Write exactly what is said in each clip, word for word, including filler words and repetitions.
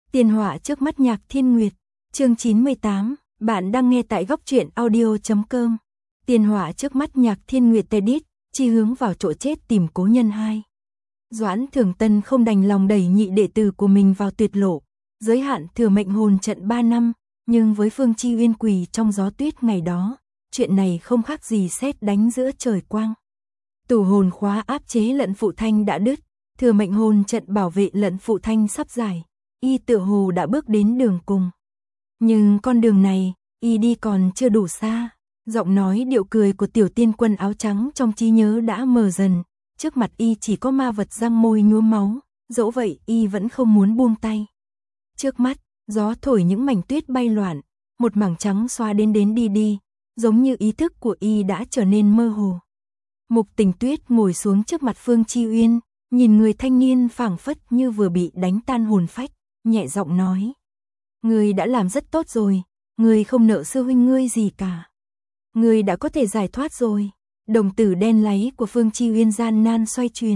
Tiền họa trước mắt Nhạc Thiên Nguyệt, chương chín mươi tám, bạn đang nghe tại góc truyện audio chấm com. Tiền họa trước mắt Nhạc Thiên Nguyệt Tedit, chi hướng vào chỗ chết tìm cố nhân hai. Doãn Thường Tân không đành lòng đẩy nhị đệ tử của mình vào tuyệt lộ, giới hạn thừa mệnh hồn trận ba năm, nhưng với Phương Chi Uyên quỳ trong gió tuyết ngày đó, chuyện này không khác gì sét đánh giữa trời quang. Tủ hồn khóa áp chế lận phụ thanh đã đứt, thừa mệnh hồn trận bảo vệ lận phụ thanh sắp giải, y tựa hồ đã bước đến đường cùng. Nhưng con đường này, y đi còn chưa đủ xa. Giọng nói điệu cười của tiểu tiên quân áo trắng trong trí nhớ đã mờ dần, trước mặt y chỉ có ma vật răng môi nhuốm máu, dẫu vậy y vẫn không muốn buông tay. Trước mắt, gió thổi những mảnh tuyết bay loạn, một mảng trắng xóa đến đến đi đi, giống như ý thức của y đã trở nên mơ hồ. Mục Tình Tuyết ngồi xuống trước mặt Phương Chi Uyên, nhìn người thanh niên phảng phất như vừa bị đánh tan hồn phách, nhẹ giọng nói: "Ngươi đã làm rất tốt rồi, ngươi không nợ sư huynh ngươi gì cả. Ngươi đã có thể giải thoát rồi." Đồng tử đen láy của Phương Chi Uyên gian nan xoay chuyển.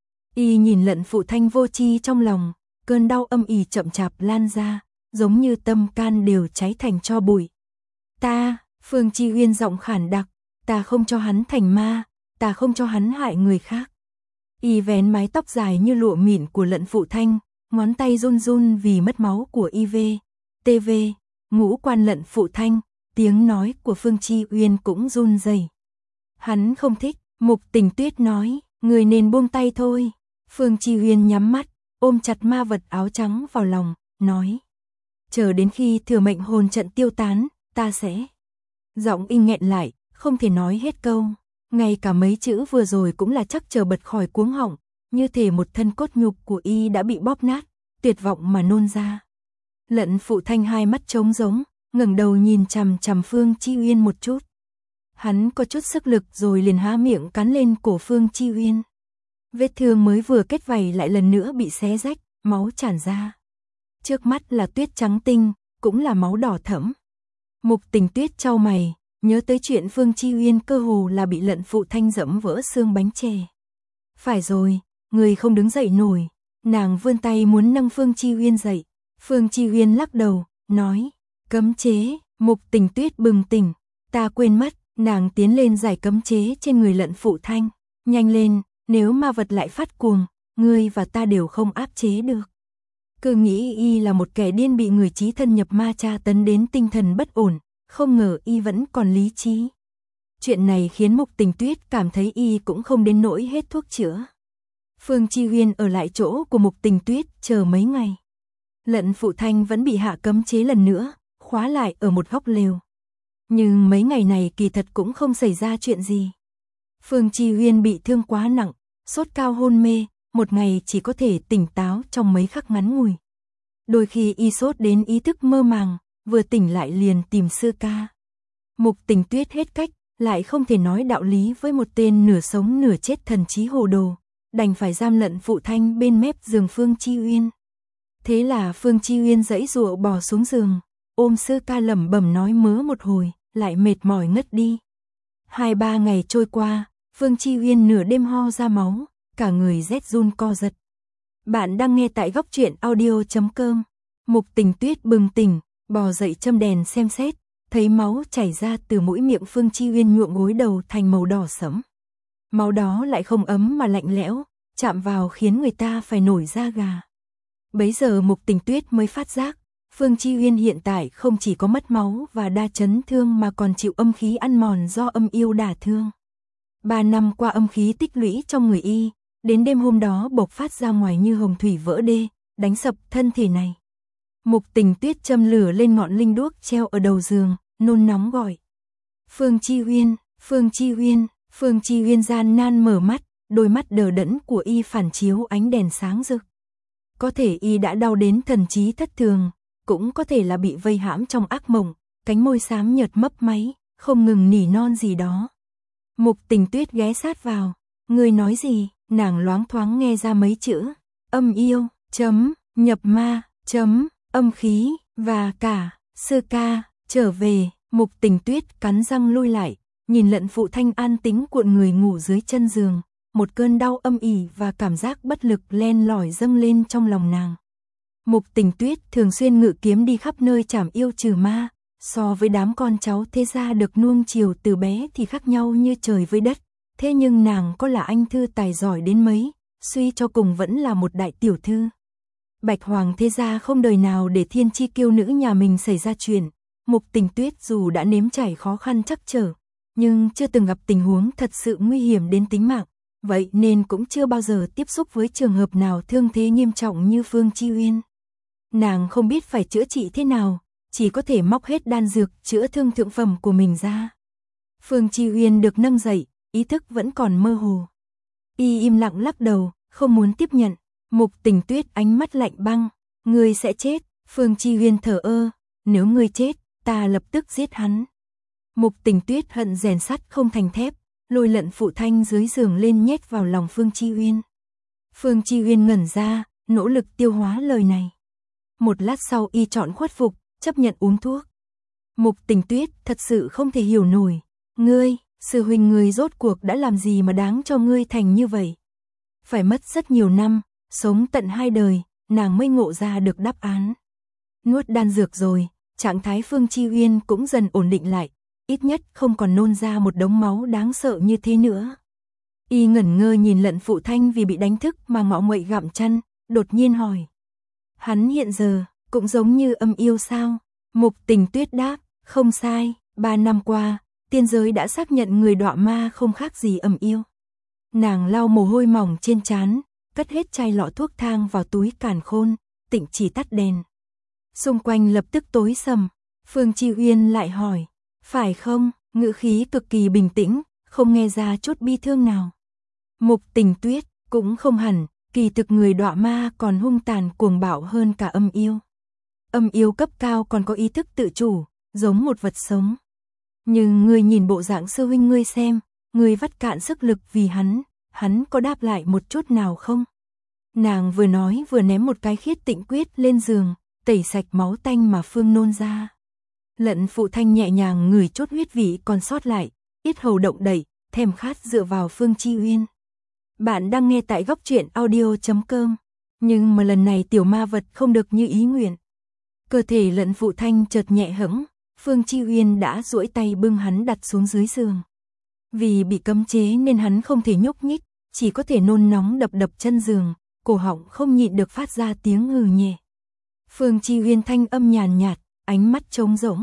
Y nhìn lận phụ thanh vô tri trong lòng, cơn đau âm ỉ chậm chạp lan ra, giống như tâm can đều cháy thành tro bụi. "Ta," Phương Chi Uyên giọng khản đặc, "ta không cho hắn thành ma, ta không cho hắn hại người khác." Y vén mái tóc dài như lụa mịn của lận phụ thanh, ngón tay run run vì mất máu của i vê, tê vê, ngũ quan lận phụ thanh, tiếng nói của Phương Chi Uyên cũng run rẩy. "Hắn không thích." Mục Tình Tuyết nói, "Người nên buông tay thôi." Phương Chi Uyên nhắm mắt, ôm chặt ma vật áo trắng vào lòng, nói: "Chờ đến khi thừa mệnh hồn trận tiêu tán, ta sẽ..." Giọng y nghẹn lại, không thể nói hết câu, ngay cả mấy chữ vừa rồi cũng là chắc chờ bật khỏi cuống họng, như thể một thân cốt nhục của y đã bị bóp nát, tuyệt vọng mà nôn ra. Lận phụ thanh hai mắt trống rỗng, ngẩng đầu nhìn chằm chằm Phương Chi Uyên một chút. Hắn có chút sức lực rồi liền há miệng cắn lên cổ Phương Chi Uyên. Vết thương mới vừa kết vảy lại lần nữa bị xé rách, máu tràn ra. Trước mắt là tuyết trắng tinh, cũng là máu đỏ thẫm. Mục Tình Tuyết chau mày, nhớ tới chuyện Phương Chi Uyên cơ hồ là bị lận phụ thanh dẫm vỡ xương bánh chè. "Phải rồi, người không đứng dậy nổi." Nàng vươn tay muốn nâng Phương Chi Uyên dậy. Phương Chi Uyên lắc đầu, nói: "Cấm chế." Mục Tình Tuyết bừng tỉnh, "Ta quên mất." Nàng tiến lên giải cấm chế trên người lận phụ thanh. "Nhanh lên, nếu ma vật lại phát cuồng, ngươi và ta đều không áp chế được." Cứ nghĩ y là một kẻ điên bị người chí thân nhập ma tra tấn đến tinh thần bất ổn, không ngờ y vẫn còn lý trí. Chuyện này khiến Mục Tình Tuyết cảm thấy y cũng không đến nỗi hết thuốc chữa. Phương Chi Uyên ở lại chỗ của Mục Tình Tuyết chờ mấy ngày. Lận phụ thanh vẫn bị hạ cấm chế lần nữa, khóa lại ở một góc lều. Nhưng mấy ngày này kỳ thật cũng không xảy ra chuyện gì. Phương Chi Uyên bị thương quá nặng, sốt cao hôn mê, một ngày chỉ có thể tỉnh táo trong mấy khắc ngắn ngủi. Đôi khi y sốt đến ý thức mơ màng, vừa tỉnh lại liền tìm sư ca. Mục Tình Tuyết hết cách, lại không thể nói đạo lý với một tên nửa sống nửa chết thần trí hồ đồ, đành phải giam lận phụ thanh bên mép giường Phương Chi Uyên. Thế là Phương Chi Uyên giãy giụa bò xuống giường, ôm sư ca lẩm bẩm nói mớ một hồi, lại mệt mỏi ngất đi. Hai ba ngày trôi qua, Phương Chi Uyên nửa đêm ho ra máu, cả người rét run co giật. Bạn đang nghe tại góc truyện audio chấm com. Mục Tình Tuyết bừng tỉnh, bò dậy châm đèn xem xét, thấy máu chảy ra từ mũi miệng Phương Chi Uyên nhuộm gối đầu thành màu đỏ sẫm. Máu đó lại không ấm mà lạnh lẽo, chạm vào khiến người ta phải nổi da gà. Bấy giờ Mục Tình Tuyết mới phát giác, Phương Chi Uyên hiện tại không chỉ có mất máu và đa chấn thương mà còn chịu âm khí ăn mòn do âm yêu đả thương. Ba năm qua âm khí tích lũy trong người y, đến đêm hôm đó bộc phát ra ngoài như hồng thủy vỡ đê, đánh sập thân thể này. Mục Tình Tuyết châm lửa lên ngọn linh đuốc treo ở đầu giường, nôn nóng gọi: "Phương Chi Uyên, Phương Chi Uyên." Phương Chi Uyên gian nan mở mắt, đôi mắt đờ đẫn của y phản chiếu ánh đèn sáng rực. Có thể y đã đau đến thần trí thất thường, cũng có thể là bị vây hãm trong ác mộng, cánh môi xám nhợt mấp máy, không ngừng nỉ non gì đó. Mục Tình Tuyết ghé sát vào, "Ngươi nói gì?" Nàng loáng thoáng nghe ra mấy chữ: âm yêu, chấm, nhập ma, chấm, âm khí, và cả, sư ca, trở về. Mục Tình Tuyết cắn răng lui lại, nhìn lận phụ thanh an tĩnh cuộn người ngủ dưới chân giường, một cơn đau âm ỉ và cảm giác bất lực len lỏi dâng lên trong lòng nàng. Mục Tình Tuyết thường xuyên ngự kiếm đi khắp nơi trảm yêu trừ ma, so với đám con cháu thế gia được nuông chiều từ bé thì khác nhau như trời với đất, thế nhưng nàng có là anh thư tài giỏi đến mấy, suy cho cùng vẫn là một đại tiểu thư. Bạch Hoàng thế gia không đời nào để thiên chi kiêu nữ nhà mình xảy ra chuyện, Mục Tình Tuyết dù đã nếm trải khó khăn trắc trở, nhưng chưa từng gặp tình huống thật sự nguy hiểm đến tính mạng, vậy nên cũng chưa bao giờ tiếp xúc với trường hợp nào thương thế nghiêm trọng như Phương Chi Uyên. Nàng không biết phải chữa trị thế nào, chỉ có thể móc hết đan dược chữa thương thượng phẩm của mình ra. Phương Chi Uyên được nâng dậy, ý thức vẫn còn mơ hồ. Y im lặng lắc đầu, không muốn tiếp nhận. Mục Tình Tuyết ánh mắt lạnh băng, ngươi sẽ chết. Phương Chi Uyên thở ơ, nếu ngươi chết, ta lập tức giết hắn. Mục Tình Tuyết hận rèn sắt không thành thép, lôi Lận Phụ Thanh dưới giường lên nhét vào lòng Phương Chi Uyên. Phương Chi Uyên ngẩn ra, nỗ lực tiêu hóa lời này. Một lát sau y chọn khuất phục, chấp nhận uống thuốc. Mục Tình Tuyết thật sự không thể hiểu nổi, ngươi, sư huynh ngươi rốt cuộc đã làm gì mà đáng cho ngươi thành như vậy? Phải mất rất nhiều năm, sống tận hai đời, nàng mới ngộ ra được đáp án. Nuốt đan dược rồi, trạng thái Phương Chi Uyên cũng dần ổn định lại, ít nhất không còn nôn ra một đống máu đáng sợ như thế nữa. Y ngẩn ngơ nhìn Lận Phụ Thanh vì bị đánh thức mà ngọ nguậy gặm chân, đột nhiên hỏi. Hắn hiện giờ, cũng giống như âm yêu sao? Mục Tình Tuyết đáp, không sai, ba năm qua, tiên giới đã xác nhận người đọa ma không khác gì âm yêu. Nàng lau mồ hôi mỏng trên trán, cất hết chai lọ thuốc thang vào túi càn khôn, tịnh chỉ tắt đèn. Xung quanh lập tức tối sầm, Phương Chi Uyên lại hỏi, phải không? Ngữ khí cực kỳ bình tĩnh, không nghe ra chút bi thương nào. Mục Tình Tuyết, cũng không hẳn, kỳ thực người đọa ma còn hung tàn cuồng bạo hơn cả âm yêu. Âm yêu cấp cao còn có ý thức tự chủ, giống một vật sống. Nhưng ngươi nhìn bộ dạng sư huynh ngươi xem, ngươi vắt cạn sức lực vì hắn, hắn có đáp lại một chút nào không? Nàng vừa nói vừa ném một cái khiết tịnh quyết lên giường, tẩy sạch máu tanh mà Phương nôn ra. Lận Phụ Thanh nhẹ nhàng ngửi chút huyết vị còn sót lại, yết hầu động đẩy, thèm khát dựa vào Phương Chi Uyên. Bạn đang nghe tại góc truyện audio chấm com, nhưng mà lần này tiểu ma vật không được như ý nguyện. Cơ thể Lận Phụ Thanh chợt nhẹ hẫng, Phương Chi Uyên đã duỗi tay bưng hắn đặt xuống dưới giường. Vì bị cấm chế nên hắn không thể nhúc nhích, chỉ có thể nôn nóng đập đập chân giường, cổ họng không nhịn được phát ra tiếng hừ nhẹ. Phương Chi Uyên thanh âm nhàn nhạt, ánh mắt trống rỗng.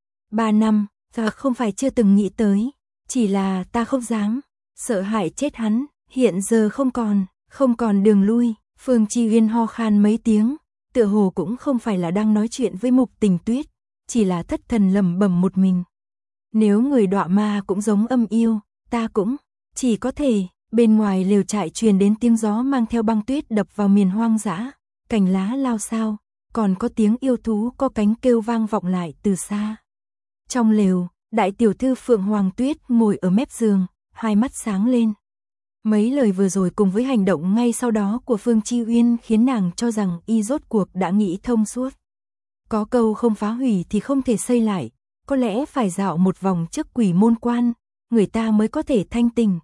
Ba năm, ta không phải chưa từng nghĩ tới, chỉ là ta không dám, sợ hại chết hắn, hiện giờ không còn, không còn đường lui. Phương Chi Uyên ho khan mấy tiếng, tựa hồ cũng không phải là đang nói chuyện với Mục Tình Tuyết, chỉ là thất thần lẩm bẩm một mình. Nếu người đọa ma cũng giống âm yêu, ta cũng, chỉ có thể. Bên ngoài lều trại truyền đến tiếng gió mang theo băng tuyết đập vào miền hoang dã, cành lá lao xao, còn có tiếng yêu thú có cánh kêu vang vọng lại từ xa. Trong lều, đại tiểu thư Phượng Hoàng Tuyết ngồi ở mép giường, hai mắt sáng lên. Mấy lời vừa rồi cùng với hành động ngay sau đó của Phương Chi Uyên khiến nàng cho rằng y rốt cuộc đã nghĩ thông suốt. Có câu không phá hủy thì không thể xây lại, có lẽ phải dạo một vòng trước quỷ môn quan, người ta mới có thể thanh tình.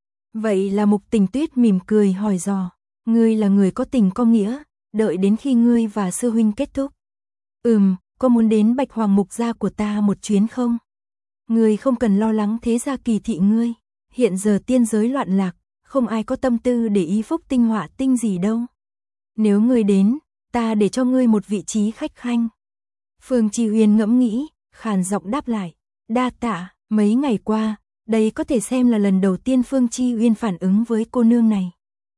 Vậy là Mục Tình Tuyết mỉm cười hỏi dò, ngươi là người có tình có nghĩa, đợi đến khi ngươi và sư huynh kết thúc. Ừm, có muốn đến Bạch Hoàng Mục gia của ta một chuyến không? Ngươi không cần lo lắng thế gia kỳ thị ngươi, hiện giờ tiên giới loạn lạc, không ai có tâm tư để ý phúc tinh họa tinh gì đâu. Nếu ngươi đến, ta để cho ngươi một vị trí khách khanh. Phương Chi Uyên ngẫm nghĩ, khàn giọng đáp lại, đa tạ. Mấy ngày qua, đây có thể xem là lần đầu tiên Phương Chi Uyên phản ứng với cô nương này.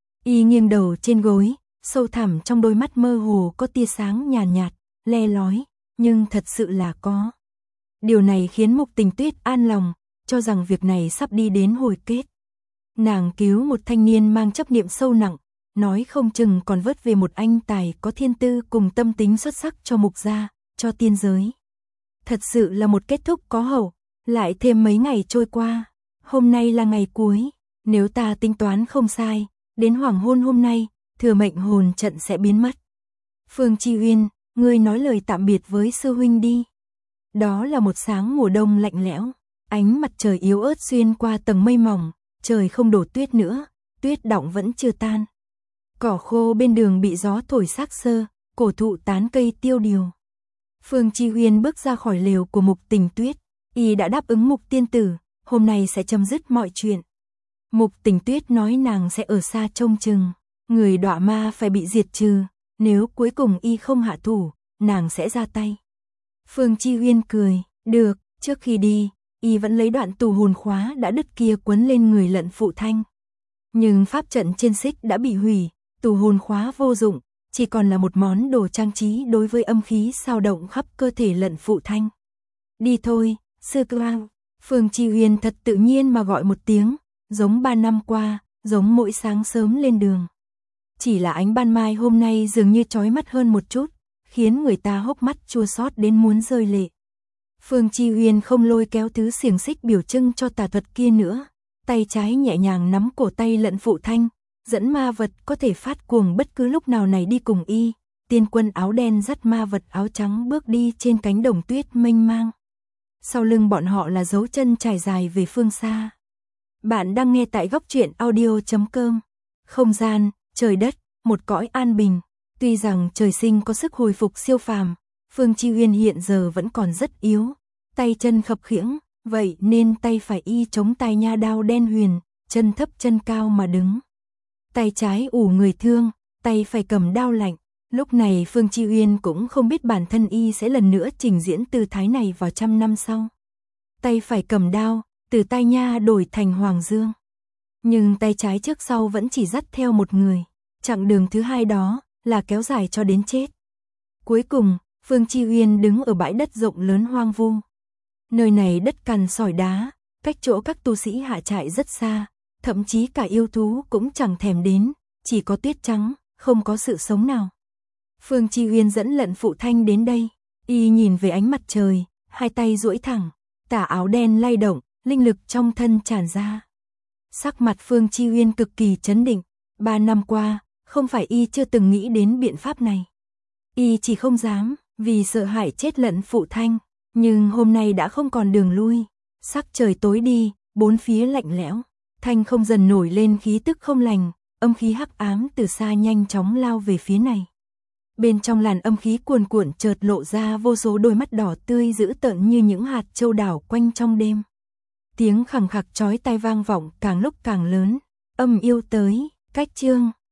Y nghiêng đầu trên gối, sâu thẳm trong đôi mắt mơ hồ có tia sáng nhàn nhạt, nhạt, le lói, nhưng thật sự là có. Điều này khiến Mục Tình Tuyết an lòng, cho rằng việc này sắp đi đến hồi kết. Nàng cứu một thanh niên mang chấp niệm sâu nặng, nói không chừng còn vớt về một anh tài có thiên tư cùng tâm tính xuất sắc cho Mục gia, cho tiên giới. Thật sự là một kết thúc có hậu. Lại thêm mấy ngày trôi qua, hôm nay là ngày cuối, nếu ta tính toán không sai, đến hoàng hôn hôm nay, thừa mệnh hồn trận sẽ biến mất. Phương Chi Uyên, ngươi nói lời tạm biệt với sư huynh đi. Đó là một sáng mùa đông lạnh lẽo, ánh mặt trời yếu ớt xuyên qua tầng mây mỏng, trời không đổ tuyết nữa, tuyết đọng vẫn chưa tan. Cỏ khô bên đường bị gió thổi xác xơ, cổ thụ tán cây tiêu điều. Phương Chi Uyên bước ra khỏi lều của Mục Tình Tuyết, y đã đáp ứng Mục tiên tử, hôm nay sẽ chấm dứt mọi chuyện. Mục Tình Tuyết nói nàng sẽ ở xa trông chừng, người đọa ma phải bị diệt trừ, nếu cuối cùng y không hạ thủ, nàng sẽ ra tay. Phương Chi Uyên cười, được, trước khi đi, y vẫn lấy đoạn tù hồn khóa đã đứt kia quấn lên người Lận Phụ Thanh. Nhưng pháp trận trên xích đã bị hủy, tù hồn khóa vô dụng, chỉ còn là một món đồ trang trí đối với âm khí sao động khắp cơ thể Lận Phụ Thanh. Đi thôi, sư Clown. Phương Chi Uyên thật tự nhiên mà gọi một tiếng, giống ba năm qua, giống mỗi sáng sớm lên đường. Chỉ là ánh ban mai hôm nay dường như chói mắt hơn một chút, khiến người ta hốc mắt chua xót đến muốn rơi lệ. Phương Chi Uyên không lôi kéo thứ xiềng xích biểu trưng cho tà thuật kia nữa, tay trái nhẹ nhàng nắm cổ tay Lận Phụ Thanh, dẫn ma vật có thể phát cuồng bất cứ lúc nào này đi cùng y. Tiên quân áo đen dắt ma vật áo trắng bước đi trên cánh đồng tuyết mênh mang. Sau lưng bọn họ là dấu chân trải dài về phương xa. Bạn đang nghe tại góc truyện audio chấm com. Không gian, trời đất, một cõi an bình. Tuy rằng trời sinh có sức hồi phục siêu phàm, Phương Chi Uyên hiện giờ vẫn còn rất yếu, tay chân khập khiễng, vậy nên tay phải y chống tay nha đao đen huyền, chân thấp chân cao mà đứng. Tay trái ủ người thương, tay phải cầm đao lạnh. Lúc này Phương Chi Uyên cũng không biết bản thân y sẽ lần nữa trình diễn tư thái này vào trăm năm sau. Tay phải cầm đao, từ tay nha đổi thành Hoàng Dương. Nhưng tay trái trước sau vẫn chỉ dắt theo một người, chặng đường thứ hai đó là kéo dài cho đến chết. Cuối cùng, Phương Chi Uyên đứng ở bãi đất rộng lớn hoang vu. Nơi này đất cằn sỏi đá, cách chỗ các tu sĩ hạ trại rất xa, thậm chí cả yêu thú cũng chẳng thèm đến, chỉ có tuyết trắng, không có sự sống nào. Phương Chi Uyên dẫn Lận Phụ Thanh đến đây, y nhìn về ánh mặt trời, hai tay duỗi thẳng, tà áo đen lay động, linh lực trong thân tràn ra. Sắc mặt Phương Chi Uyên cực kỳ chấn định, ba năm qua, không phải y chưa từng nghĩ đến biện pháp này. Y chỉ không dám, vì sợ hãi chết Lận Phụ Thanh, nhưng hôm nay đã không còn đường lui. Sắc trời tối đi, bốn phía lạnh lẽo, thanh không dần nổi lên khí tức không lành, âm khí hắc ám từ xa nhanh chóng lao về phía này. Bên trong làn âm khí cuồn cuộn chợt lộ ra vô số đôi mắt đỏ tươi dữ tợn như những hạt châu đảo quanh trong đêm. Tiếng khẳng khặc chói tai vang vọng càng lúc càng lớn, âm yêu tới, cách chương.